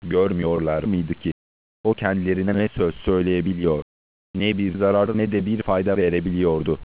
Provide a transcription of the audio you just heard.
Görmüyorlar mıydı ki o kendilerine ne söz söyleyebiliyor, ne bir zarar ne de bir fayda verebiliyordu.